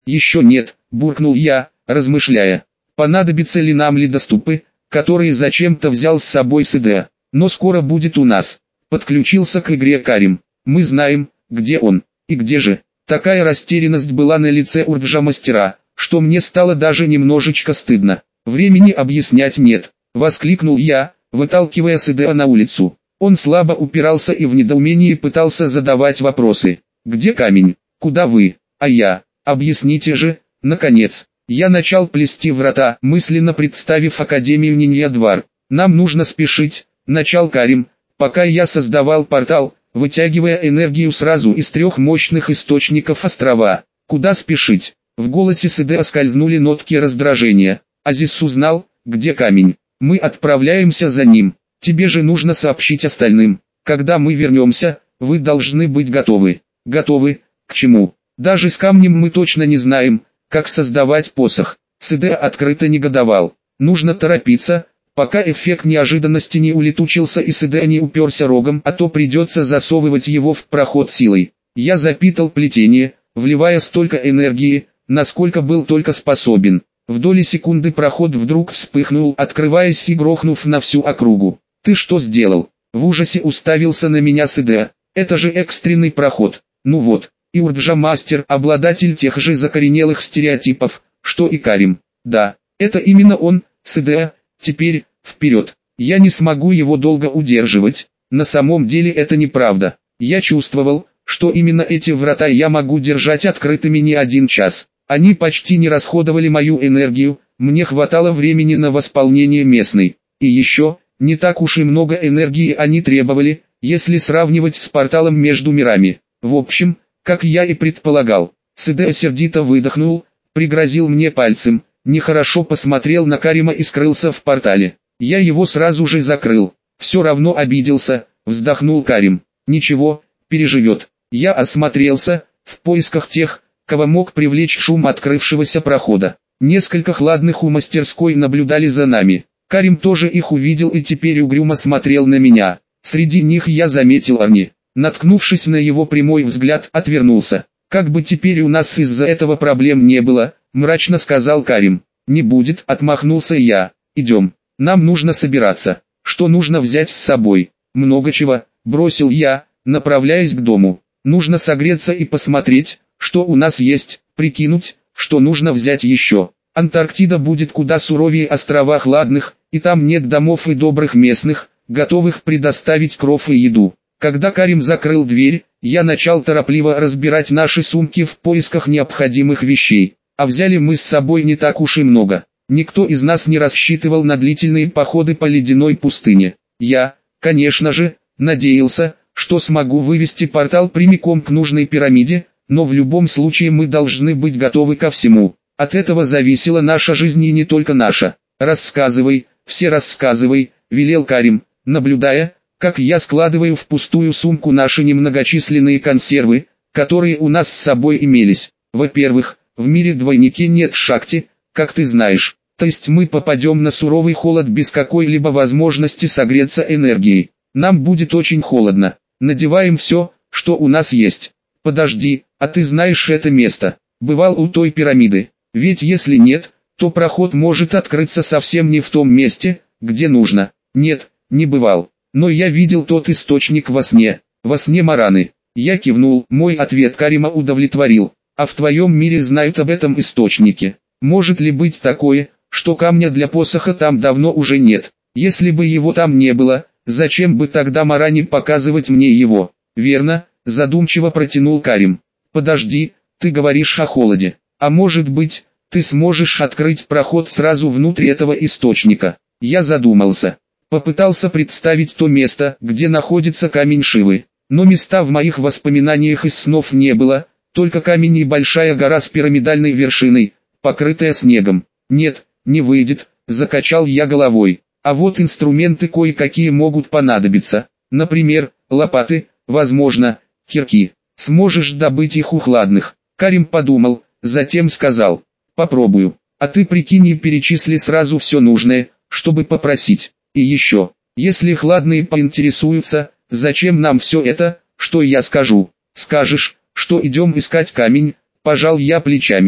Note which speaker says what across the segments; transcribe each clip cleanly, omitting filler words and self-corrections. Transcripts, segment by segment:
Speaker 1: Еще нет, буркнул я, размышляя, понадобятся ли нам ледоступы, которые зачем-то взял с собой СД. Но скоро будет у нас. Подключился к игре Карим. Мы знаем, где он, и где же. Такая растерянность была на лице Урджа-мастера, что мне стало даже немножечко стыдно. Времени объяснять нет, воскликнул я, выталкивая СД на улицу. Он слабо упирался и в недоумении пытался задавать вопросы. Где камень? Куда вы? А я? Объясните же, наконец. Я начал плести врата, мысленно представив Академию Нинья-Двар. Нам нужно спешить, начал Карим, пока я создавал портал, вытягивая энергию сразу из 3 мощных источников острова. Куда спешить? В голосе Седеа скользнули нотки раздражения. Азис узнал, где камень. Мы отправляемся за ним. Тебе же нужно сообщить остальным. Когда мы вернемся, вы должны быть готовы. Готовы? К чему? Даже с камнем мы точно не знаем, как создавать посох. Седеа открыто негодовал. Нужно торопиться, пока эффект неожиданности не улетучился и Седеа не уперся рогом, а то придется засовывать его в проход силой. Я запитал плетение, вливая столько энергии, насколько был только способен. В доли секунды проход вдруг вспыхнул, открываясь и грохнув на всю округу. «Ты что сделал?» В ужасе уставился на меня Седеа. «Это же экстренный проход. Ну вот». И Урджа-мастер, обладатель тех же закоренелых стереотипов, что и Карим. Да, это именно он, СДА, теперь, вперед. Я не смогу его долго удерживать, на самом деле это неправда. Я чувствовал, что именно эти врата я могу держать открытыми не 1 час. Они почти не расходовали мою энергию, мне хватало времени на восполнение местной. И еще, не так уж и много энергии они требовали, если сравнивать с порталом между мирами. В общем, как я и предполагал, СДА сердито выдохнул, пригрозил мне пальцем, нехорошо посмотрел на Карима и скрылся в портале. Я его сразу же закрыл. Все равно обиделся, вздохнул Карим. Ничего, переживет. Я осмотрелся, в поисках тех, кого мог привлечь шум открывшегося прохода. Несколько хладных у мастерской наблюдали за нами. Карим тоже их увидел и теперь угрюмо смотрел на меня. Среди них я заметил Арни. Наткнувшись на его прямой взгляд, отвернулся. «Как бы теперь у нас из-за этого проблем не было», — мрачно сказал Карим. «Не будет», — отмахнулся я. «Идем. Нам нужно собираться. Что нужно взять с собой?» «Много чего», — бросил я, направляясь к дому. «Нужно согреться и посмотреть, что у нас есть, прикинуть, что нужно взять еще. Антарктида будет куда суровее острова Хладных, и там нет домов и добрых местных, готовых предоставить кров и еду». Когда Карим закрыл дверь, я начал торопливо разбирать наши сумки в поисках необходимых вещей. А взяли мы с собой не так уж и много. Никто из нас не рассчитывал на длительные походы по ледяной пустыне. Я, конечно же, надеялся, что смогу вывести портал прямиком к нужной пирамиде, но в любом случае мы должны быть готовы ко всему. От этого зависела наша жизнь и не только наша. «Рассказывай, все рассказывай», — велел Карим, наблюдая, как я складываю в пустую сумку наши немногочисленные консервы, которые у нас с собой имелись. Во-первых, в мире двойники нет шакти, как ты знаешь, то есть мы попадем на суровый холод без какой-либо возможности согреться энергией. Нам будет очень холодно. Надеваем все, что у нас есть. Подожди, а ты знаешь это место? Бывал у той пирамиды? Ведь если нет, то проход может открыться совсем не в том месте, где нужно. Нет, не бывал. Но я видел тот источник во сне Мараны. Я кивнул, мой ответ Карима удовлетворил. А в твоем мире знают об этом источнике. Может ли быть такое, что камня для посоха там давно уже нет? Если бы его там не было, зачем бы тогда Маране показывать мне его? Верно, задумчиво протянул Карим. Подожди, ты говоришь о холоде. А может быть, ты сможешь открыть проход сразу внутрь этого источника? Я задумался. Попытался представить то место, где находится камень Шивы, но места в моих воспоминаниях из снов не было, только камень и большая гора с пирамидальной вершиной, покрытая снегом. Нет, не выйдет, закачал я головой. А вот инструменты кое-какие могут понадобиться, например, лопаты, возможно, кирки. Сможешь добыть их у Хладных? Карим подумал, затем сказал, попробую. А ты прикинь и перечисли сразу все нужное, чтобы попросить. И еще, если Хладные поинтересуются, зачем нам все это, что я скажу? Скажешь, что идем искать камень, пожал я плечами.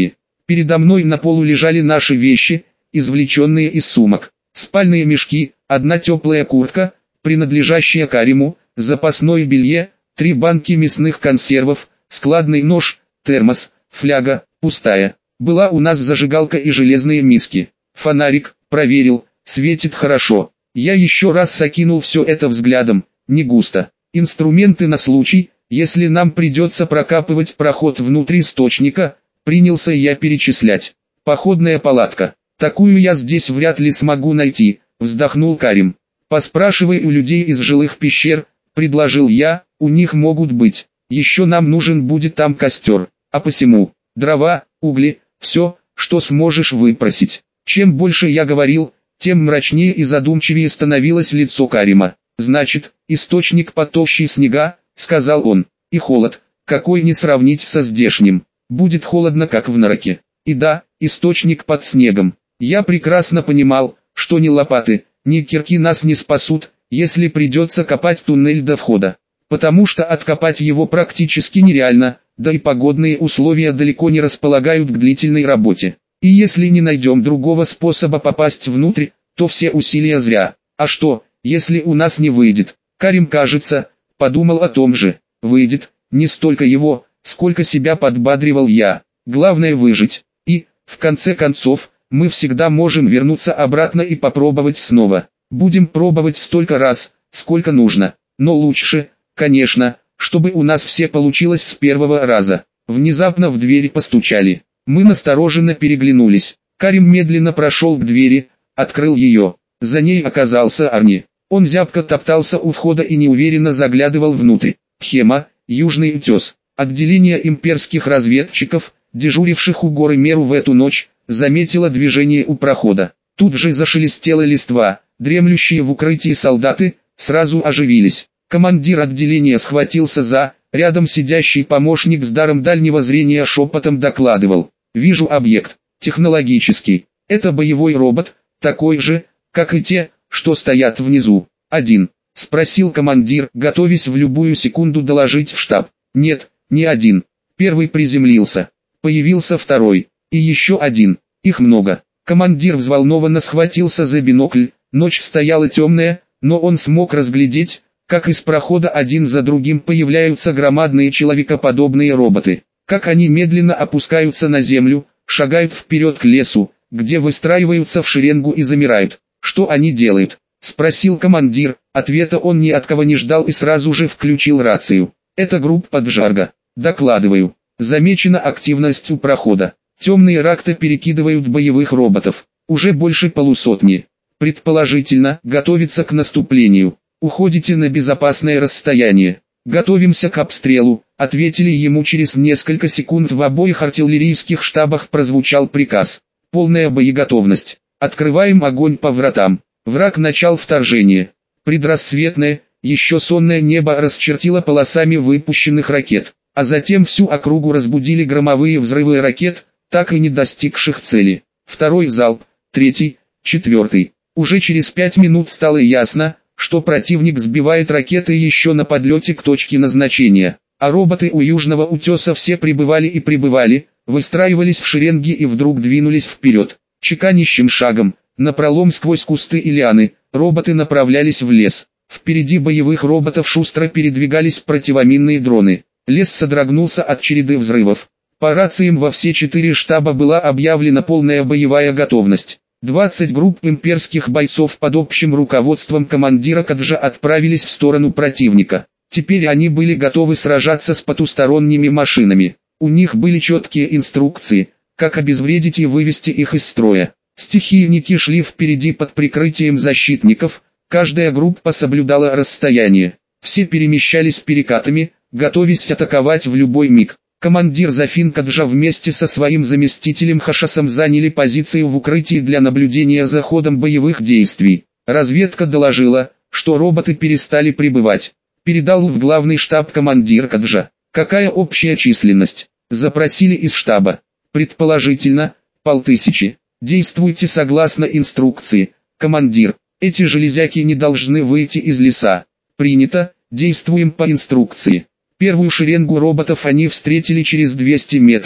Speaker 1: Передо мной на полу лежали наши вещи, извлеченные из сумок. Спальные мешки, одна теплая куртка, принадлежащая Кариму, запасное белье, 3 банки мясных консервов, складный нож, термос, фляга, пустая. Была у нас зажигалка и железные миски. Фонарик, проверил, светит хорошо. Я еще раз окинул все это взглядом, не густо. Инструменты на случай, если нам придется прокапывать проход внутрь источника, принялся я перечислять. Походная палатка. Такую я здесь вряд ли смогу найти, вздохнул Карим. Поспрашивай у людей из жилых пещер, предложил я, у них могут быть. Еще нам нужен будет там костер, а посему, дрова, угли, все, что сможешь выпросить. Чем больше я говорил, тем мрачнее и задумчивее становилось лицо Карима. Значит, источник под толщей снега, сказал он, и холод, какой не сравнить со здешним. Будет холодно, как в Нараке. И да, источник под снегом. Я прекрасно понимал, что ни лопаты, ни кирки нас не спасут, если придется копать туннель до входа. Потому что откопать его практически нереально, да и погодные условия далеко не располагают к длительной работе. И если не найдем другого способа попасть внутрь, то все усилия зря. А что, если у нас не выйдет? Карим, кажется, подумал о том же. Выйдет, не столько его, сколько себя подбадривал я. Главное выжить. И, в конце концов, мы всегда можем вернуться обратно и попробовать снова. Будем пробовать столько раз, сколько нужно. Но лучше, конечно, чтобы у нас все получилось с первого раза. Внезапно в дверь постучали. Мы настороженно переглянулись. Карим медленно прошел к двери, открыл ее. За ней оказался Арни. Он зябко топтался у входа и неуверенно заглядывал внутрь. Хема, Южный утес. Отделение имперских разведчиков, дежуривших у горы Меру в эту ночь, заметило движение у прохода. Тут же зашелестела листва, дремлющие в укрытии солдаты, сразу оживились. Командир отделения схватился за, рядом сидящий помощник с даром дальнего зрения шепотом докладывал. Вижу объект, технологический. Это боевой робот, такой же, как и те, что стоят внизу. Один. Спросил командир, готовясь в любую секунду доложить в штаб. Нет, не один. Первый приземлился. Появился второй. И еще один. Их много. Командир взволнованно схватился за бинокль. Ночь стояла темная, но он смог разглядеть, как из прохода один за другим появляются громадные человекоподобные роботы. Как они медленно опускаются на землю, шагают вперед к лесу, где выстраиваются в шеренгу и замирают. Что они делают? Спросил командир. Ответа он ни от кого не ждал и сразу же включил рацию. Это группа Джарга. Докладываю. Замечена активность у прохода. Темные ракты перекидывают боевых роботов. Уже больше полусотни. Предположительно, готовится к наступлению. Уходите на безопасное расстояние. Готовимся к обстрелу, ответили ему через несколько секунд. В обоих артиллерийских штабах прозвучал приказ. Полная боеготовность. Открываем огонь по вратам. Враг начал вторжение. Предрассветное, еще сонное небо расчертило полосами выпущенных ракет, а затем всю округу разбудили громовые взрывы ракет, так и не достигших цели. Второй залп, третий, четвертый. Уже через 5 минут стало ясно, что противник сбивает ракеты еще на подлете к точке назначения, а роботы у Южного утеса все прибывали и прибывали, выстраивались в шеренги и вдруг двинулись вперед. Чеканищим шагом, напролом сквозь кусты и лианы, роботы направлялись в лес. Впереди боевых роботов шустро передвигались противоминные дроны. Лес содрогнулся от череды взрывов. По рациям во все 4 штаба была объявлена полная боевая готовность. 20 групп имперских бойцов под общим руководством командира Каджа отправились в сторону противника. Теперь они были готовы сражаться с потусторонними машинами. У них были четкие инструкции, как обезвредить и вывести их из строя. Стихийники шли впереди под прикрытием защитников, каждая группа соблюдала расстояние. Все перемещались перекатами, готовясь атаковать в любой миг. Командир Зафин Каджа вместе со своим заместителем Хашасом заняли позиции в укрытии для наблюдения за ходом боевых действий. Разведка доложила, что роботы перестали прибывать. Передал в главный штаб командир Каджа. Какая общая численность? Запросили из штаба. Предположительно, 5000. Действуйте согласно инструкции, командир. Эти железяки не должны выйти из леса. Принято, действуем по инструкции. Первую шеренгу роботов они встретили через 200 метров.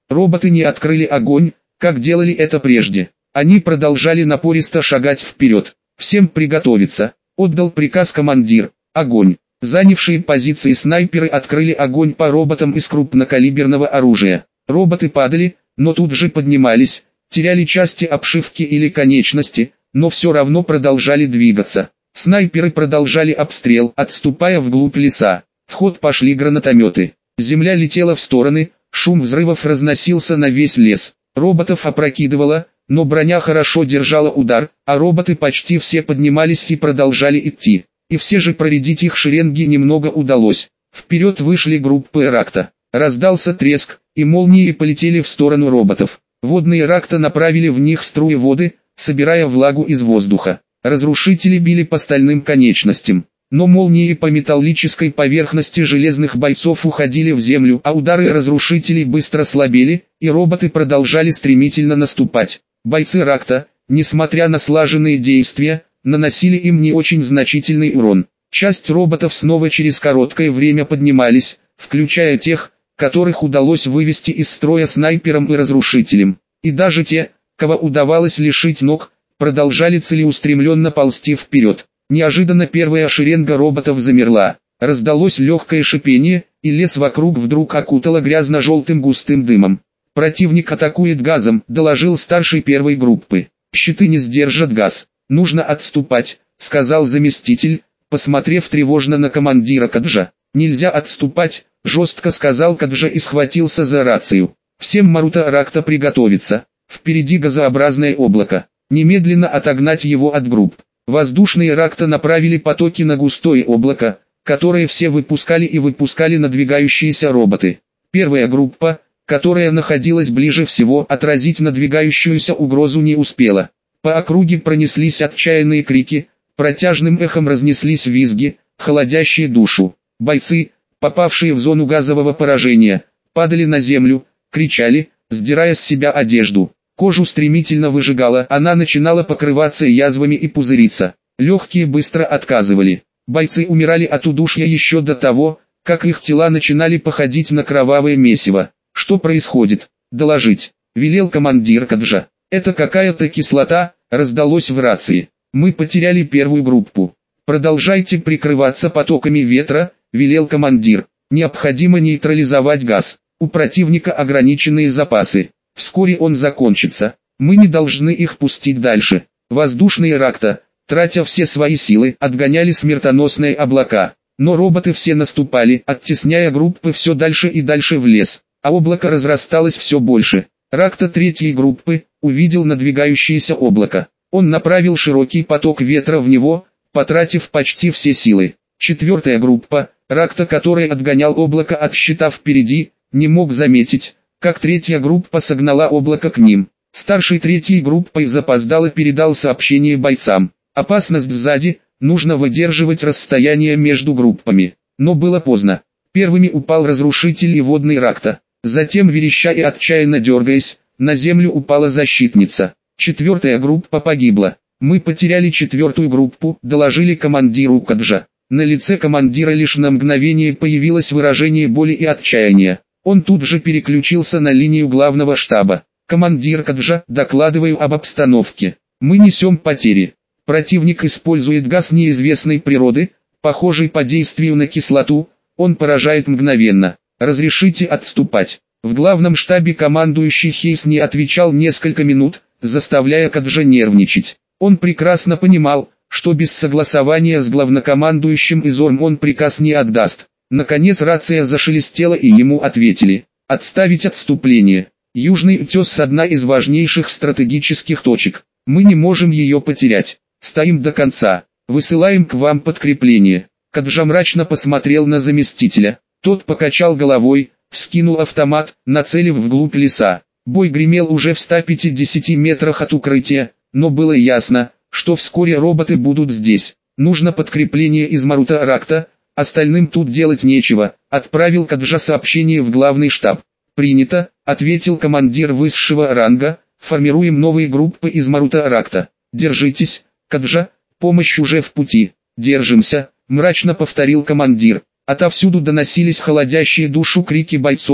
Speaker 1: Роботы не открыли огонь, как делали это прежде. Они продолжали напористо шагать вперед. «Всем приготовиться», — отдал приказ командир. «Огонь». Занявшие позиции снайперы открыли огонь по роботам из крупнокалиберного оружия. Роботы падали, но тут же поднимались, теряли части обшивки или конечности, но все равно продолжали двигаться. Снайперы продолжали обстрел, отступая вглубь леса. В ход пошли гранатометы. Земля летела в стороны, шум взрывов разносился на весь лес. Роботов опрокидывало, но броня хорошо держала удар, а роботы почти все поднимались и продолжали идти. И все же проредить их шеренги немного удалось. Вперед вышли группы Ракта. Раздался треск, и молнии полетели в сторону роботов. Водные Ракта направили в них струи воды, собирая влагу из воздуха. Разрушители били по стальным конечностям. Но молнии по металлической поверхности железных бойцов уходили в землю, а удары разрушителей быстро слабели, и роботы продолжали стремительно наступать. Бойцы Ракта, несмотря на слаженные действия, наносили им не очень значительный урон. Часть роботов снова через короткое время поднимались, включая тех, которых удалось вывести из строя снайперам и разрушителям. И даже те, кого удавалось лишить ног, продолжали целеустремленно ползти вперед. Неожиданно первая шеренга роботов замерла. Раздалось легкое шипение, и лес вокруг вдруг окутало грязно-желтым густым дымом. «Противник атакует газом», — доложил старший первой группы. «Щиты не сдержат газ. Нужно отступать», — сказал заместитель, посмотрев тревожно на командира Каджа. «Нельзя отступать», — жестко сказал Каджа и схватился за рацию. «Всем Марута Ракта приготовиться. Впереди газообразное облако. Немедленно отогнать его от групп». Воздушные Ракта направили потоки на густое облако, которое все выпускали и выпускали надвигающиеся роботы. Первая группа, которая находилась ближе всего, отразить надвигающуюся угрозу не успела. По округе пронеслись отчаянные крики, протяжным эхом разнеслись визги, холодящие душу. Бойцы, попавшие в зону газового поражения, падали на землю, кричали, сдирая с себя одежду. Кожу стремительно выжигала, она начинала покрываться язвами и пузыриться. Легкие быстро отказывали. Бойцы умирали от удушья еще до того, как их тела начинали походить на кровавое месиво. «Что происходит? Доложить», — велел командир Каджа. «Это какая-то кислота», — раздалось в рации. «Мы потеряли первую группу. Продолжайте прикрываться потоками ветра», — велел командир. «Необходимо нейтрализовать газ. У противника ограниченные запасы. Вскоре он закончится. Мы не должны их пустить дальше». Воздушные Ракта, тратя все свои силы, отгоняли смертоносные облака. Но роботы все наступали, оттесняя группы все дальше и дальше в лес. А облако разрасталось все больше. Ракта третьей группы увидел надвигающееся облако. Он направил широкий поток ветра в него, потратив почти все силы. Четвертая группа, Ракта, который отгонял облако от щита впереди, не мог заметить, как третья группа согнала облако к ним. Старший третьей группой запоздало передал сообщение бойцам. «Опасность сзади, нужно выдерживать расстояние между группами». Но было поздно. Первыми упал разрушитель и водный Ракта. Затем, вереща и отчаянно дергаясь, на землю упала защитница. Четвертая группа погибла. «Мы потеряли четвертую группу», — доложили командиру Каджа. На лице командира лишь на мгновение появилось выражение боли и отчаяния. Он тут же переключился на линию главного штаба. «Командир Каджа, докладываю об обстановке. Мы несем потери. Противник использует газ неизвестной природы, похожий по действию на кислоту, он поражает мгновенно. Разрешите отступать». В главном штабе командующий Хейс не отвечал несколько минут, заставляя Каджа нервничать. Он прекрасно понимал, что без согласования с главнокомандующим Изорм он приказ не отдаст. Наконец рация зашелестела и ему ответили: «Отставить отступление. Южный утес — одна из важнейших стратегических точек. Мы не можем ее потерять. Стоим до конца. Высылаем к вам подкрепление». Каджа мрачно посмотрел на заместителя. Тот покачал головой, вскинул автомат, нацелив вглубь леса. Бой гремел уже в 150 метрах от укрытия, но было ясно, что вскоре роботы будут здесь. «Нужно подкрепление из Марута Ракта, остальным тут делать нечего», — отправил Каджа сообщение в главный штаб. «Принято», — ответил командир высшего ранга, — «формируем новые группы из Марута Ракта». «Держитесь, Каджа, помощь уже в пути». «Держимся», — мрачно повторил командир. Отовсюду доносились холодящие душу крики бойцов,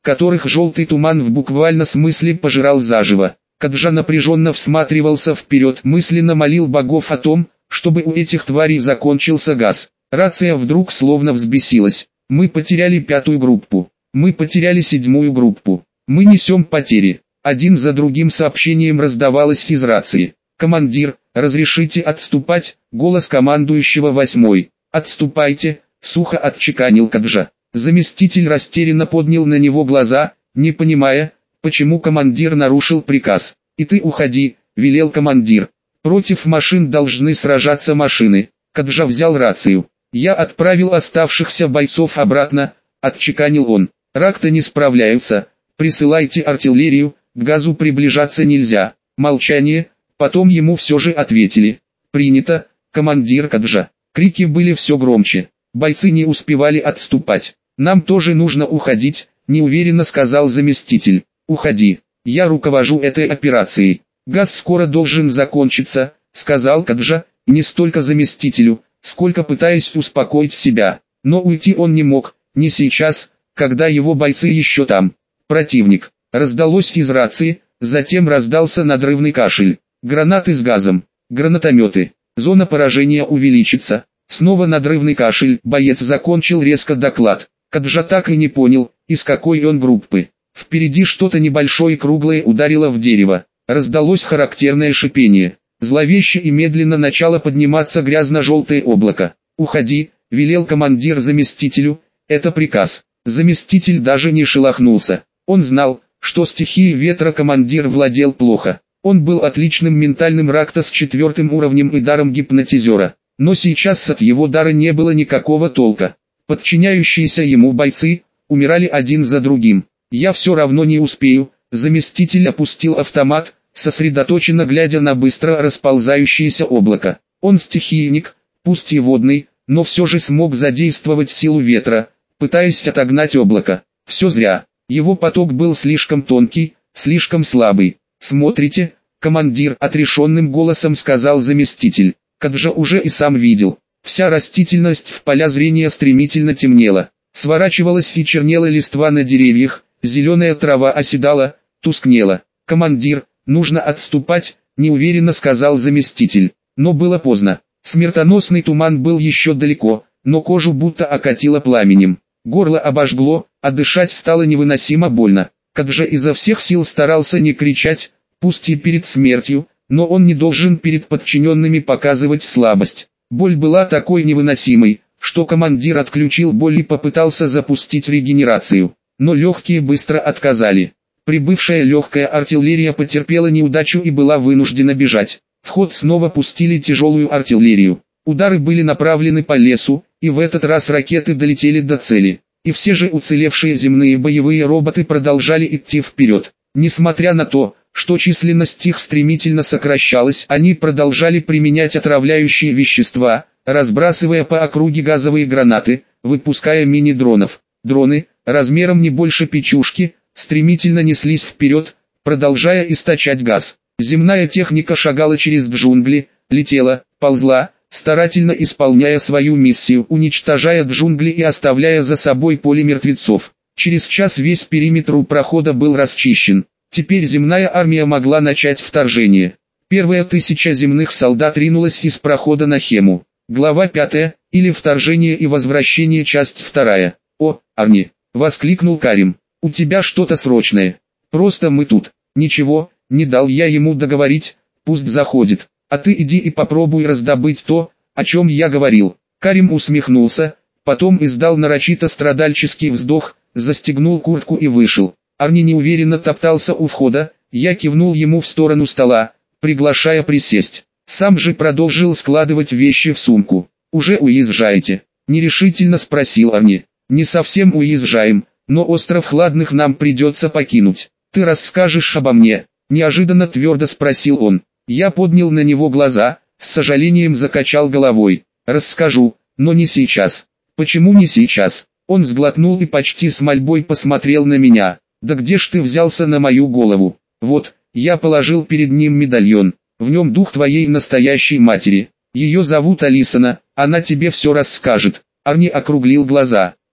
Speaker 1: которых желтый туман в буквальном смысле пожирал заживо. Каджа напряженно всматривался вперед, мысленно молил богов о том, чтобы у этих тварей закончился газ. Рация вдруг словно взбесилась. Мы потеряли 5-ю группу. Мы потеряли 7-ю группу. Мы несем потери. Один за другим сообщением раздавалось из рации. «Командир, разрешите отступать?» Голос командующего 8-й. «Отступайте», сухо отчеканил Каджа. Заместитель растерянно поднял на него глаза, не понимая, почему командир нарушил приказ. «И ты уходи», велел командир. «Против машин должны сражаться машины». Каджа взял рацию. «Я отправил оставшихся бойцов обратно», отчеканил он. «Ракта не справляются, присылайте артиллерию, к газу приближаться нельзя». Молчание, потом ему все же ответили. «Принято, командир Каджа». Крики были все громче. Бойцы не успевали отступать. «Нам тоже нужно уходить», неуверенно сказал заместитель. «Уходи, я руковожу этой операцией. Газ скоро должен закончиться», сказал Каджа, не столько заместителю, сколько пытаясь успокоить себя. Но уйти он не мог, не сейчас, когда его бойцы еще там. «Противник», раздалось из рации, затем раздался надрывный кашель. «Гранаты с газом, гранатометы, зона поражения увеличится». Снова надрывный кашель, боец закончил резко доклад. Каджа так и не понял, из какой он группы. Впереди что-то небольшое и круглое ударило в дерево. Раздалось характерное шипение. Зловеще и медленно начало подниматься грязно-желтое облако. «Уходи», велел командир заместителю, это приказ. Заместитель даже не шелохнулся. Он знал, что стихией ветра командир владел плохо. Он был отличным ментальным ракта с 4-м уровнем и даром гипнотизера. Но сейчас от его дара не было никакого толка. Подчиняющиеся ему бойцы умирали один за другим. «Я все равно не успею», заместитель опустил автомат, сосредоточенно глядя на быстро расползающееся облако. Он стихийник, пусть и водный, но все же смог задействовать силу ветра, пытаясь отогнать облако. Все зря. Его поток был слишком тонкий, слишком слабый. «Смотрите, командир», отрешенным голосом сказал заместитель. Каджа уже и сам видел. Вся растительность в поля зрения стремительно темнела. Сворачивалась и чернела листва на деревьях, зеленая трава оседала, тускнела. «Командир, нужно отступать», неуверенно сказал заместитель. Но было поздно. Смертоносный туман был еще далеко, но кожу будто окатило пламенем. Горло обожгло, а дышать стало невыносимо больно. Каджа изо всех сил старался не кричать, пусть и перед смертью, но он не должен перед подчиненными показывать слабость. Боль была такой невыносимой, что командир отключил боль и попытался запустить регенерацию. Но легкие быстро отказали. Прибывшая легкая артиллерия потерпела неудачу и была вынуждена бежать. В ход снова пустили тяжелую артиллерию. Удары были направлены по лесу, и в этот раз ракеты долетели до цели. И все же уцелевшие земные боевые роботы продолжали идти вперед. Несмотря на то, что численность их стремительно сокращалась, они продолжали применять отравляющие вещества, разбрасывая по округе газовые гранаты, выпуская мини-дронов. Дроны, размером не больше печушки, стремительно неслись вперед, продолжая источать газ. Земная техника шагала через джунгли, летела, ползла, старательно исполняя свою миссию, уничтожая джунгли и оставляя за собой поле мертвецов. Через час весь периметр у прохода был расчищен. Теперь земная армия могла начать вторжение. Первая 1000 земных солдат ринулась из прохода на Хему. Глава 5, или «Вторжение и возвращение», часть 2. «О, Арни!» — воскликнул Карим. «У тебя что-то срочное. Просто мы тут». «Ничего», — не дал я ему договорить, «пусть заходит. А ты иди и попробуй раздобыть то, о чем я говорил». Карим усмехнулся, потом издал нарочито страдальческий вздох, застегнул куртку и вышел. Арни неуверенно топтался у входа, я кивнул ему в сторону стола, приглашая присесть. Сам же продолжил складывать вещи в сумку. «Уже уезжаете?» — нерешительно спросил Арни. «Не совсем уезжаем, но остров Хладных нам придется покинуть. Ты расскажешь обо мне?» — неожиданно твердо спросил он. Я поднял на него глаза, с сожалением закачал головой. «Расскажу, но не сейчас». «Почему не сейчас?» Он сглотнул и почти с мольбой посмотрел на меня. «Да где ж ты взялся на мою голову?» «Вот», я положил перед ним медальон. «В нем дух твоей настоящей матери. Ее зовут Алисона, она тебе все расскажет». Арни округлил глаза.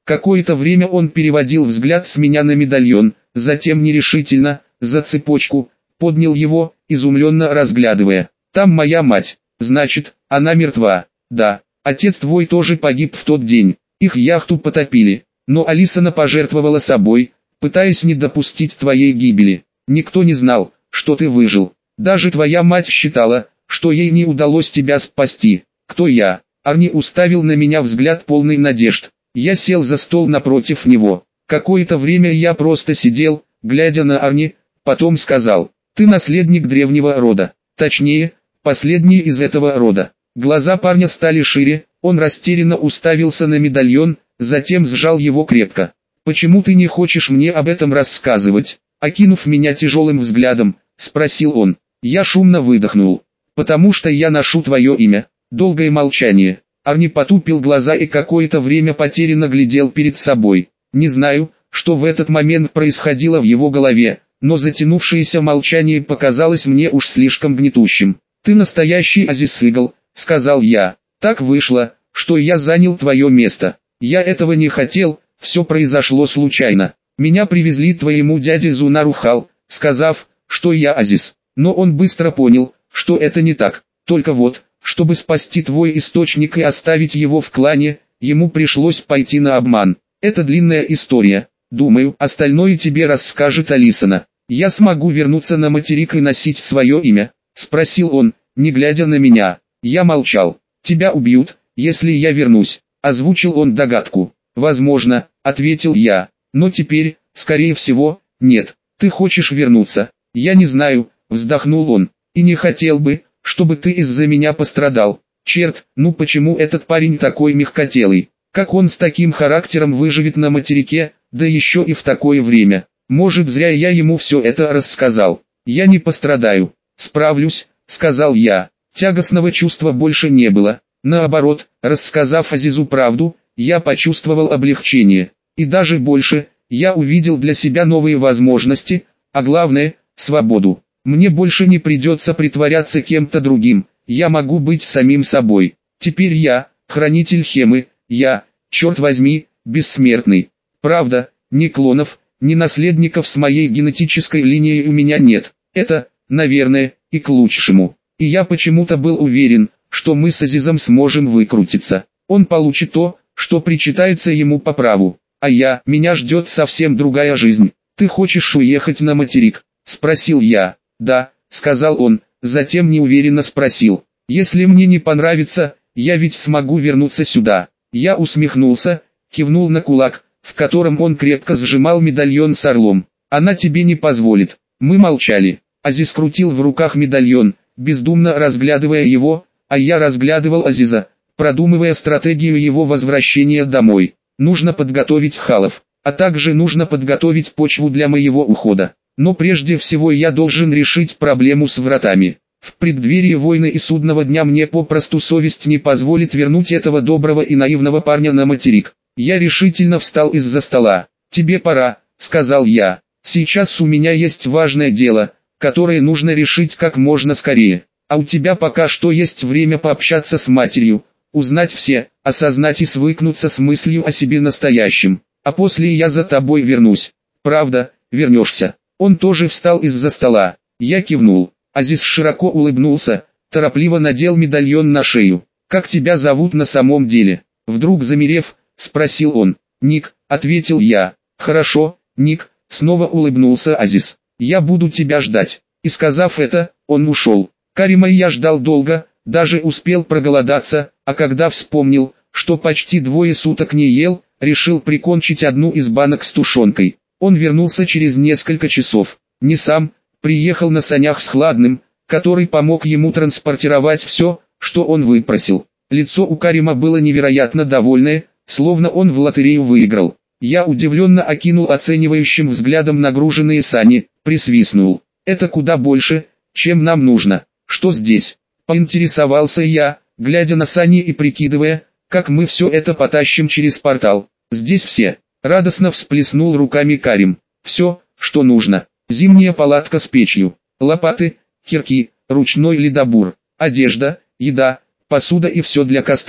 Speaker 1: Какое-то время он переводил взгляд с меня на медальон, затем нерешительно, за цепочку, поднял его, изумленно разглядывая. «Там моя мать. Значит, она мертва?» «Да. Отец твой тоже погиб в тот день. Их яхту потопили. Но Алисона пожертвовала собой, пытаясь не допустить твоей гибели. Никто не знал, что ты выжил. Даже твоя мать считала, что ей не удалось тебя спасти. Кто я?» Арни уставил на меня взгляд полный надежд. Я сел за стол напротив него. Какое-то время я просто сидел, глядя на Арни, потом сказал: «Ты наследник древнего рода. Точнее, последний из этого рода». Глаза парня стали шире, он растерянно уставился на медальон, затем сжал его крепко. «Почему ты не хочешь мне об этом рассказывать?» Окинув меня тяжелым взглядом, спросил он. Я шумно выдохнул. «Потому что я ношу твое имя». Долгое молчание. Арни потупил глаза и какое-то время потерянно глядел перед собой. Не знаю, что в этот момент происходило в его голове, но затянувшееся молчание показалось мне уж слишком гнетущим. «Ты настоящий Азиз Игл», — сказал я. «Так вышло, что я занял твое место. Я этого не хотел, все произошло случайно. Меня привезли твоему дяде Зунарухал, сказав, что я Азиз. Но он быстро понял, что это не так. Только вот, чтобы спасти твой источник и оставить его в клане, ему пришлось пойти на обман. Это длинная история. Думаю, остальное тебе расскажет Алисона. Я смогу вернуться на материк и носить свое имя?» — спросил он, не глядя на меня. Я молчал. «Тебя убьют, если я вернусь», — озвучил он догадку. «Возможно», — ответил я. «Но теперь, скорее всего, нет. Ты хочешь вернуться?» «Я не знаю», — вздохнул он. «И не хотел бы, чтобы ты из-за меня пострадал. Черт, ну почему этот парень такой мягкотелый? Как он с таким характером выживет на материке, да еще и в такое время? Может, зря я ему все это рассказал. Я не пострадаю. Справлюсь», — сказал я. Тягостного чувства больше не было. Наоборот, рассказав Азизу правду, я почувствовал облегчение. И даже больше, я увидел для себя новые возможности, а главное, свободу. Мне больше не придется притворяться кем-то другим, я могу быть самим собой. Теперь я, хранитель Хемы, я, черт возьми, бессмертный. Правда, ни клонов, ни наследников с моей генетической линией у меня нет. Это, наверное, и к лучшему. И я почему-то был уверен, что мы с Азизом сможем выкрутиться. Он получит то, что причитается ему по праву. А меня ждет совсем другая жизнь. «Ты хочешь уехать на материк?» — спросил я. «Да», — сказал он, затем неуверенно спросил. «Если мне не понравится, я ведь смогу вернуться сюда». Я усмехнулся, кивнул на кулак, в котором он крепко сжимал медальон с орлом. «Она тебе не позволит». Мы молчали. Азиз крутил в руках медальон, бездумно разглядывая его, а я разглядывал Азиза, продумывая стратегию его возвращения домой. Нужно подготовить халов, а также нужно подготовить почву для моего ухода. Но прежде всего я должен решить проблему с вратами. В преддверии войны и судного дня мне попросту совесть не позволит вернуть этого доброго и наивного парня на материк. Я решительно встал из-за стола. «Тебе пора», — сказал я. «Сейчас у меня есть важное дело, которое нужно решить как можно скорее. А у тебя пока что есть время пообщаться с матерью, узнать все, осознать и свыкнуться с мыслью о себе настоящем. А после я за тобой вернусь. Правда, вернешься?» Он тоже встал из-за стола. Я кивнул. Азиз широко улыбнулся, торопливо надел медальон на шею. «Как тебя зовут на самом деле?» Вдруг замерев, спросил он. «Ник», — ответил я. «Хорошо, Ник», — снова улыбнулся Азиз. «Я буду тебя ждать». И сказав это, он ушел. Карима я ждал долго, даже успел проголодаться, а когда вспомнил, что почти 2 суток не ел, решил прикончить одну из банок с тушенкой. Он вернулся через несколько часов. Не сам, приехал на санях с Хладным, который помог ему транспортировать все, что он выпросил. Лицо у Карима было невероятно довольное, словно он в лотерею выиграл. Я удивленно окинул оценивающим взглядом нагруженные сани, присвистнул. «Это куда больше, чем нам нужно. Что здесь?» — поинтересовался я, глядя на сани и прикидывая, как мы все это потащим через портал. «Здесь все». Радостно всплеснул руками Карим. «Все, что нужно. Зимняя палатка с печью, лопаты, кирки, ручной ледобур, одежда, еда, посуда и все для костра.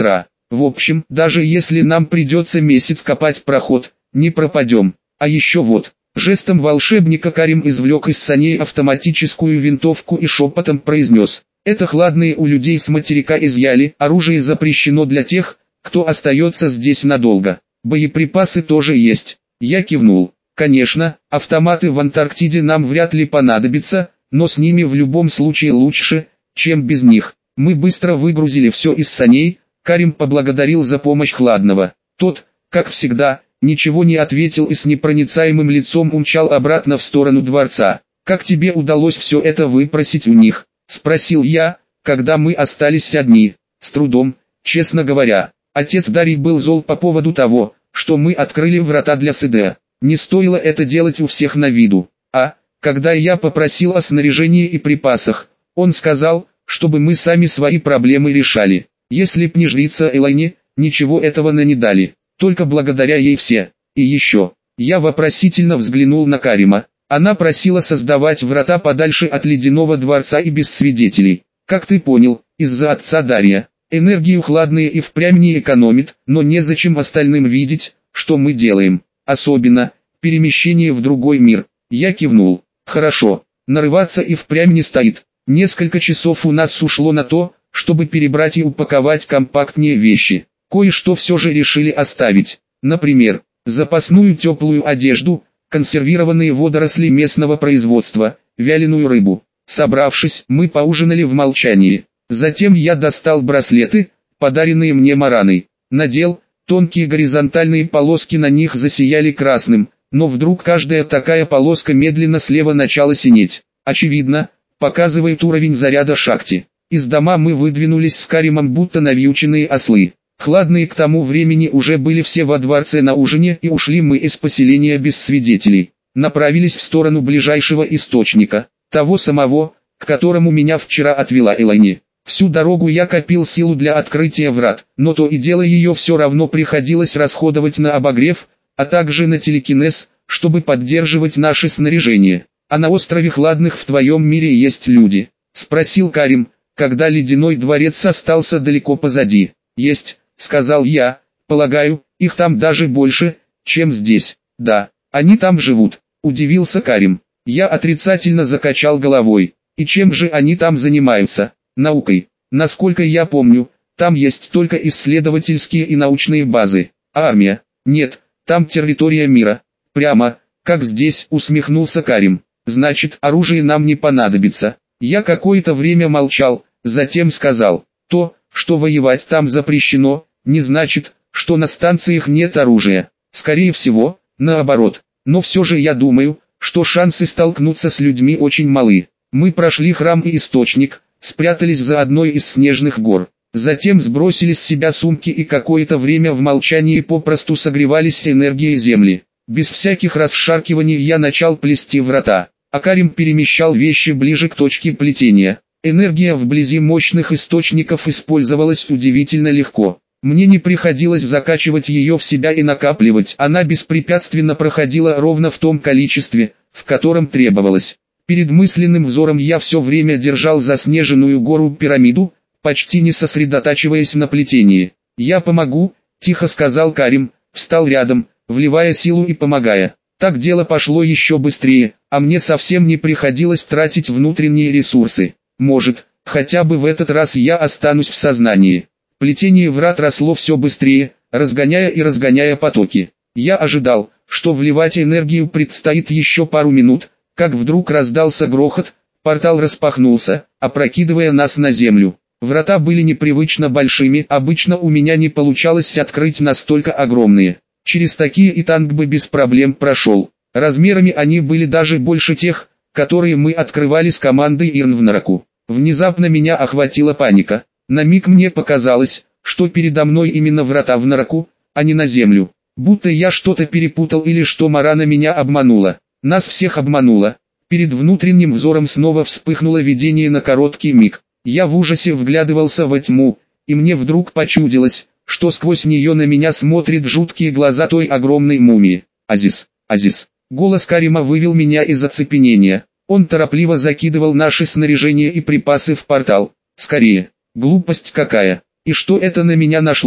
Speaker 1: В общем, даже если нам придется месяц копать проход, не пропадем. А еще вот. Жестом волшебника Карим извлек из саней автоматическую винтовку и шепотом произнес: «Это хладные у людей с материка изъяли, оружие запрещено для тех, кто остается здесь надолго. Боеприпасы тоже есть». Я кивнул. Конечно, автоматы в Антарктиде нам вряд ли понадобятся, но с ними в любом случае лучше, чем без них. Мы быстро выгрузили все из саней. Карим поблагодарил за помощь хладного. Тот, как всегда, ничего не ответил и с непроницаемым лицом умчал обратно в сторону дворца. «Как тебе удалось все это выпросить у них?» — спросил я, когда мы остались одни. «С трудом, честно говоря. Отец Дарий был зол по поводу того, что мы открыли врата для СД. Не стоило это делать у всех на виду. А, когда я попросил о снаряжении и припасах, он сказал, чтобы мы сами свои проблемы решали. Если б не жрица Элайни, ничего этого не дали. Только благодаря ей все. И еще». Я вопросительно взглянул на Карима. Она просила создавать врата подальше от ледяного дворца и без свидетелей. Как ты понял, из-за отца Дария. Энергию хладные и впрямь не экономит, но незачем остальным видеть, что мы делаем. Особенно, перемещение в другой мир. Я кивнул. Хорошо, нарываться и впрямь не стоит. Несколько часов у нас ушло на то, чтобы перебрать и упаковать компактнее вещи. Кое-что все же решили оставить. Например, запасную теплую одежду, консервированные водоросли местного производства, вяленую рыбу. Собравшись, мы поужинали в молчании. Затем я достал браслеты, подаренные мне Мараной. Надел, тонкие горизонтальные полоски на них засияли красным, но вдруг каждая такая полоска медленно слева начала синеть. Очевидно, показывает уровень заряда шакти. Из дома мы выдвинулись с Каримом будто навьюченные ослы. Хладные к тому времени уже были все во дворце на ужине, и ушли мы из поселения без свидетелей. Направились в сторону ближайшего источника, того самого, к которому меня вчера отвела Элайни. Всю дорогу я копил силу для открытия врат, но то и дело ее все равно приходилось расходовать на обогрев, а также на телекинез, чтобы поддерживать наше снаряжение. «А на острове Хладных в твоем мире есть люди?» — спросил Карим, когда ледяной дворец остался далеко позади. «Есть», — сказал я, — «полагаю, их там даже больше, чем здесь». «Да, они там живут», — удивился Карим. Я отрицательно закачал головой. «И чем же они там занимаются?» «Наукой. Насколько я помню, там есть только исследовательские и научные базы. А армия? Нет, там территория мира. Прямо, как здесь», — усмехнулся Карим. «Значит, оружие нам не понадобится». Я какое-то время молчал, затем сказал: «То, что воевать там запрещено, не значит, что на станциях нет оружия. Скорее всего, наоборот. Но все же я думаю, что шансы столкнуться с людьми очень малы. Мы прошли храм и источник, спрятались за одной из снежных гор. Затем сбросили с себя сумки и какое-то время в молчании попросту согревались энергией земли. Без всяких расшаркиваний я начал плести врата, а Карим перемещал вещи ближе к точке плетения. Энергия вблизи мощных источников использовалась удивительно легко. Мне не приходилось закачивать ее в себя и накапливать, она беспрепятственно проходила ровно в том количестве, в котором требовалось. Перед мысленным взором я все время держал заснеженную гору пирамиду, почти не сосредотачиваясь на плетении. «Я помогу», — тихо сказал Карим, встал рядом, вливая силу и помогая. Так дело пошло еще быстрее, а мне совсем не приходилось тратить внутренние ресурсы. Может, хотя бы в этот раз я останусь в сознании. Плетение врат росло все быстрее, разгоняя и разгоняя потоки. Я ожидал, что вливать энергию предстоит еще пару минут, как вдруг раздался грохот, портал распахнулся, опрокидывая нас на землю. Врата были непривычно большими, обычно у меня не получалось открыть настолько огромные. Через такие и танк бы без проблем прошел. Размерами они были даже больше тех, которые мы открывали с командой Ирн в Нараку. Внезапно меня охватила паника. На миг мне показалось, что передо мной именно врата в Нараку, а не на землю. Будто я что-то перепутал или что Марана меня обманула. Нас всех обманула. Перед внутренним взором снова вспыхнуло видение на короткий миг. Я в ужасе вглядывался во тьму, и мне вдруг почудилось, что сквозь нее на меня смотрят жуткие глаза той огромной мумии. «Азиз, Азиз!» Голос Карима вывел меня из оцепенения. Он торопливо закидывал наше снаряжение и припасы в портал. «Скорее! Глупость какая! И что это на меня нашло?»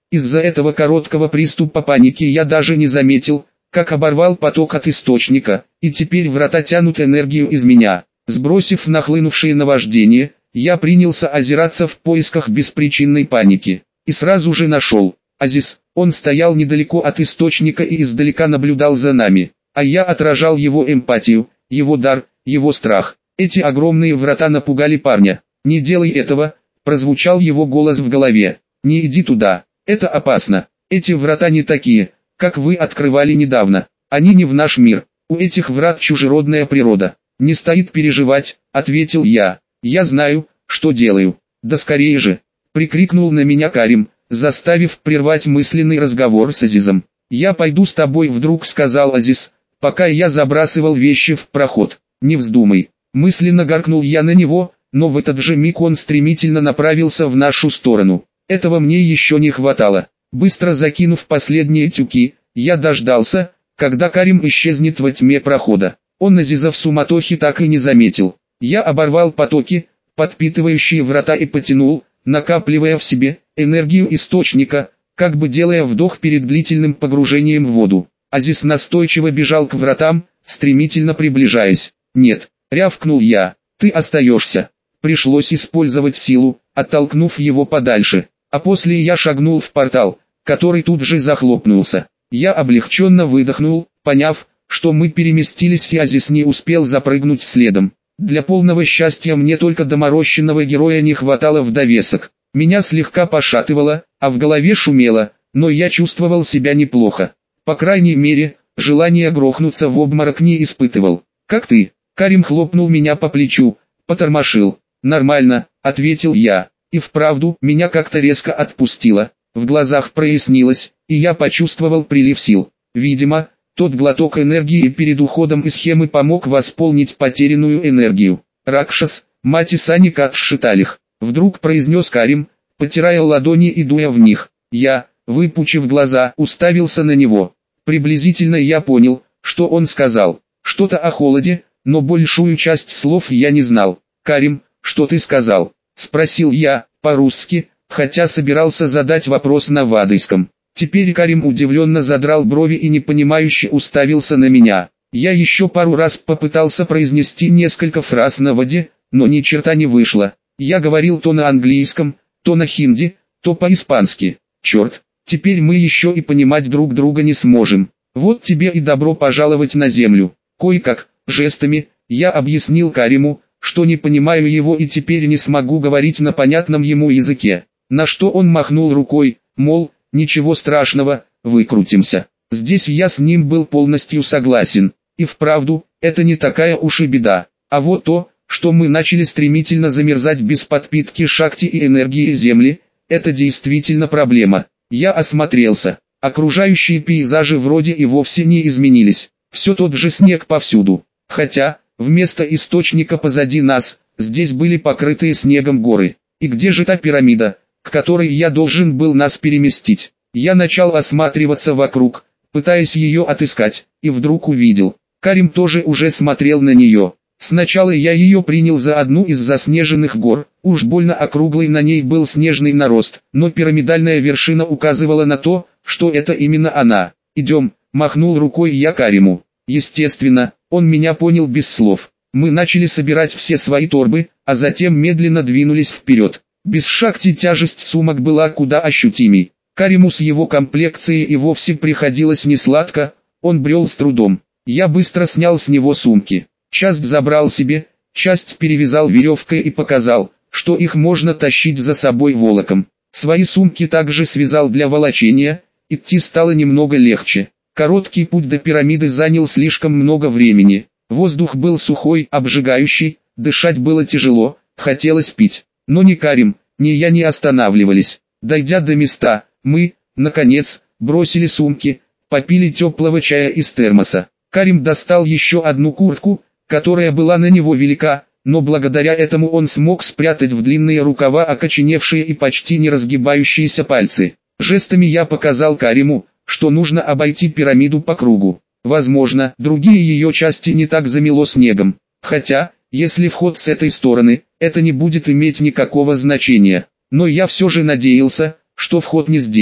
Speaker 1: Из-за этого короткого приступа паники я даже не заметил, как оборвал поток от источника, и теперь врата тянут энергию из меня. Сбросив нахлынувшее наваждение, я принялся озираться в поисках беспричинной паники. И сразу же нашел. Азиз, он стоял недалеко от источника и издалека наблюдал за нами, а я отражал его эмпатию, его дар, его страх. Эти огромные врата напугали парня. «Не делай этого», — прозвучал его голос в голове. «Не иди туда, это опасно. Эти врата не такие, как вы открывали недавно. Они не в наш мир, у этих врат чужеродная природа». «Не стоит переживать», — ответил я. «Я знаю, что делаю». «Да скорее же», — прикрикнул на меня Карим, заставив прервать мысленный разговор с Азизом. «Я пойду с тобой», — вдруг сказал Азиз, пока я забрасывал вещи в проход. «Не вздумай». Мысленно гаркнул я на него, но в этот же миг он стремительно направился в нашу сторону. Этого мне еще не хватало. Быстро закинув последние тюки, я дождался, когда Карим исчезнет во тьме прохода. Он Азиза в суматохе так и не заметил. Я оборвал потоки, подпитывающие врата, и потянул, накапливая в себе энергию источника, как бы делая вдох перед длительным погружением в воду. Азиз настойчиво бежал к вратам, стремительно приближаясь. «Нет», — рявкнул я, — «ты остаешься». Пришлось использовать силу, оттолкнув его подальше, а после я шагнул в портал, который тут же захлопнулся. Я облегченно выдохнул, поняв, что мы переместились, и Азиз не успел запрыгнуть следом. Для полного счастья мне только доморощенного героя не хватало в довесок. Меня слегка пошатывало, а в голове шумело, но я чувствовал себя неплохо. По крайней мере, желания грохнуться в обморок не испытывал. «Как ты?» Карим хлопнул меня по плечу, потормошил. «Нормально», — ответил я. И вправду, меня как-то резко отпустило. В глазах прояснилось, и я почувствовал прилив сил. Видимо, тот глоток энергии перед уходом из схемы помог восполнить потерянную энергию. «Ракшас, мать Исани как сшиталих», — вдруг произнес Карим, потирая ладони и дуя в них. Я, выпучив глаза, уставился на него. Приблизительно я понял, что он сказал. Что-то о холоде, но большую часть слов я не знал. «Карим, что ты сказал?» — спросил я, по-русски, хотя собирался задать вопрос на вадийском. Теперь Карим удивленно задрал брови и непонимающе уставился на меня. Я еще пару раз попытался произнести несколько фраз на воде, но ни черта не вышло. Я говорил то на английском, то на хинди, то по-испански. Черт, теперь мы еще и понимать друг друга не сможем. Вот тебе и добро пожаловать на землю. Кое-как, жестами, я объяснил Кариму, что не понимаю его и теперь не смогу говорить на понятном ему языке. На что он махнул рукой, мол, ничего страшного, выкрутимся. Здесь я с ним был полностью согласен. И вправду, это не такая уж и беда. А вот то, что мы начали стремительно замерзать без подпитки шакти и энергии Земли, это действительно проблема. Я осмотрелся. Окружающие пейзажи вроде и вовсе не изменились. Все тот же снег повсюду. Хотя, вместо источника позади нас, здесь были покрытые снегом горы. И где же та пирамида, к которой я должен был нас переместить? Я начал осматриваться вокруг, пытаясь ее отыскать, и вдруг увидел. Карим тоже уже смотрел на нее. Сначала я ее принял за одну из заснеженных гор, уж больно округлый на ней был снежный нарост, но пирамидальная вершина указывала на то, что это именно она. «Идем», — махнул рукой я Кариму. Естественно, он меня понял без слов. Мы начали собирать все свои торбы, а затем медленно двинулись вперед. Без шакти тяжесть сумок была куда ощутимей. Кариму с его комплекцией и вовсе приходилось несладко, он брел с трудом. Я быстро снял с него сумки. Часть забрал себе, часть перевязал веревкой и показал, что их можно тащить за собой волоком. Свои сумки также связал для волочения, идти стало немного легче. Короткий путь до пирамиды занял слишком много времени. Воздух был сухой, обжигающий, дышать было тяжело, хотелось пить. Но ни Карим, ни я не останавливались. Дойдя до места, мы, наконец, бросили сумки, попили теплого чая из термоса. Карим достал еще одну куртку, которая была на него велика, но благодаря этому он смог спрятать в длинные рукава окоченевшие и почти не разгибающиеся пальцы. Жестами я показал Кариму, что нужно обойти пирамиду по кругу. Возможно, другие ее части не так замело снегом. Хотя, если вход с этой стороны, это не будет иметь никакого значения. Но я все же надеялся, что вход не здесь.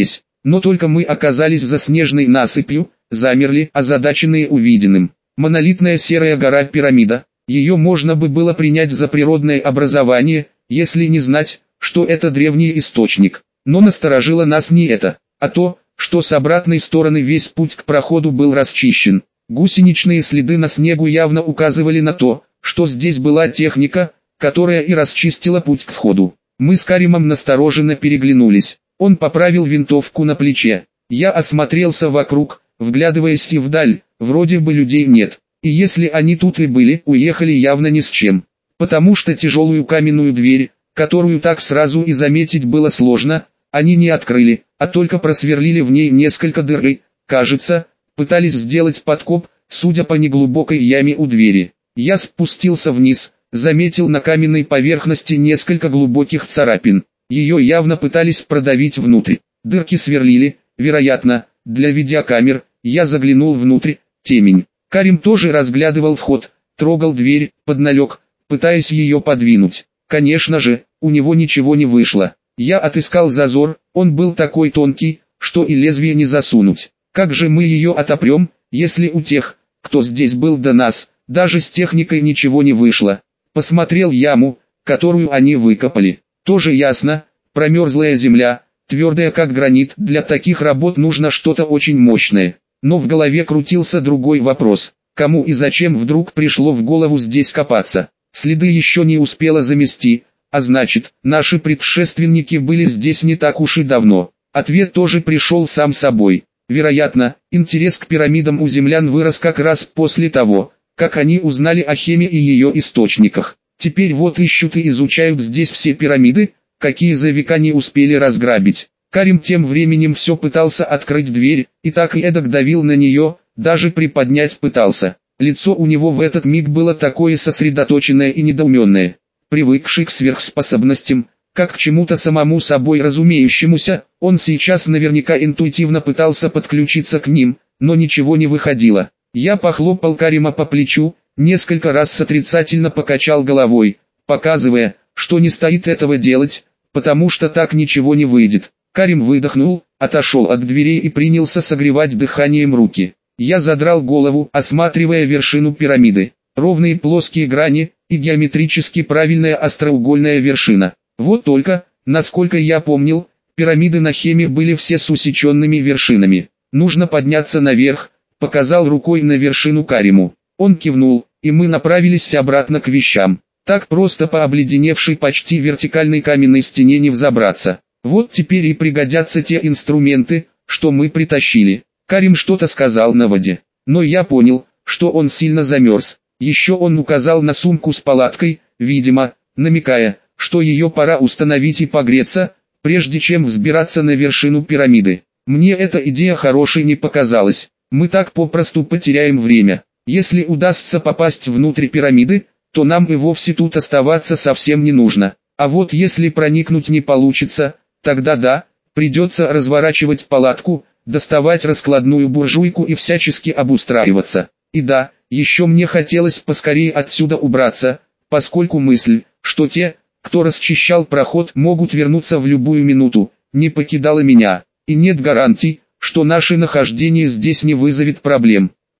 Speaker 1: Но только мы оказались за снежной насыпью, замерли, озадаченные увиденным. Монолитная серая гора-пирамида. Ее можно бы было принять за природное образование, если не знать, что это древний источник. Но насторожило нас не это, а то, что с обратной стороны весь путь к проходу был расчищен. Гусеничные следы на снегу явно указывали на то, что здесь была техника, которая и расчистила путь к входу. Мы с Каримом настороженно переглянулись. Он поправил винтовку на плече. Я осмотрелся вокруг, вглядываясь и вдаль, вроде бы людей нет. И если они тут и были, уехали явно ни с чем. Потому что тяжелую каменную дверь, которую так сразу и заметить было сложно, они не открыли, а только просверлили в ней несколько дыр и, кажется, пытались сделать подкоп, судя по неглубокой яме у двери. Я спустился вниз, заметил на каменной поверхности несколько глубоких царапин. Ее явно пытались продавить внутрь. Дырки сверлили, вероятно, для видеокамер. Я заглянул внутрь, темень. Карим тоже разглядывал вход, трогал дверь, подналег, пытаясь ее подвинуть. Конечно же, у него ничего не вышло. Я отыскал зазор, он был такой тонкий, что и лезвие не засунуть. Как же мы ее отопрем, если у тех, кто здесь был до нас, даже с техникой ничего не вышло? Посмотрел яму, которую они выкопали. Тоже ясно, промерзлая земля, твердая как гранит, для таких работ нужно что-то очень мощное. Но в голове крутился другой вопрос. Кому и зачем вдруг пришло в голову здесь копаться? Следы еще не успела замести, а значит, наши предшественники были здесь не так уж и давно. Ответ тоже пришел сам собой. Вероятно, интерес к пирамидам у землян вырос как раз после того, как они узнали о Хеме и ее источниках. Теперь вот ищут и изучают здесь все пирамиды, какие за века не успели разграбить. Карим тем временем все пытался открыть дверь, и так и эдак давил на нее, даже приподнять пытался. Лицо у него в этот миг было такое сосредоточенное и недоуменное. Привыкший к сверхспособностям, как к чему-то самому собой разумеющемуся, он сейчас наверняка интуитивно пытался подключиться к ним, но ничего не выходило. Я похлопал Карима по плечу, несколько раз отрицательно покачал головой, показывая, что не стоит этого делать, потому что так ничего не выйдет. Карим выдохнул, отошел от дверей и принялся согревать дыханием руки. Я задрал голову, осматривая вершину пирамиды. Ровные плоские грани и геометрически правильная остроугольная вершина. Вот только, насколько я помнил, пирамиды на Хеме были все с усеченными вершинами. Нужно подняться наверх, показал рукой на вершину Кариму. Он кивнул, и мы направились обратно к вещам. Так просто по обледеневшей почти вертикальной каменной стене не взобраться. Вот теперь и пригодятся те инструменты, что мы притащили. Карим что-то сказал на воде, но я понял, что он сильно замерз. Еще он указал на сумку с палаткой, видимо, намекая, что ее пора установить и погреться, прежде чем взбираться на вершину пирамиды. Мне эта идея хорошей не показалась. Мы так попросту потеряем время. Если удастся попасть внутрь пирамиды, то нам и вовсе тут оставаться совсем не нужно. А вот если проникнуть не получится, тогда да, придется разворачивать палатку, доставать раскладную буржуйку и всячески обустраиваться. И да, еще мне хотелось поскорее отсюда убраться, поскольку мысль, что те, кто расчищал проход, могут вернуться в любую минуту, не покидала меня. И нет гарантий, что наше нахождение здесь не вызовет проблем.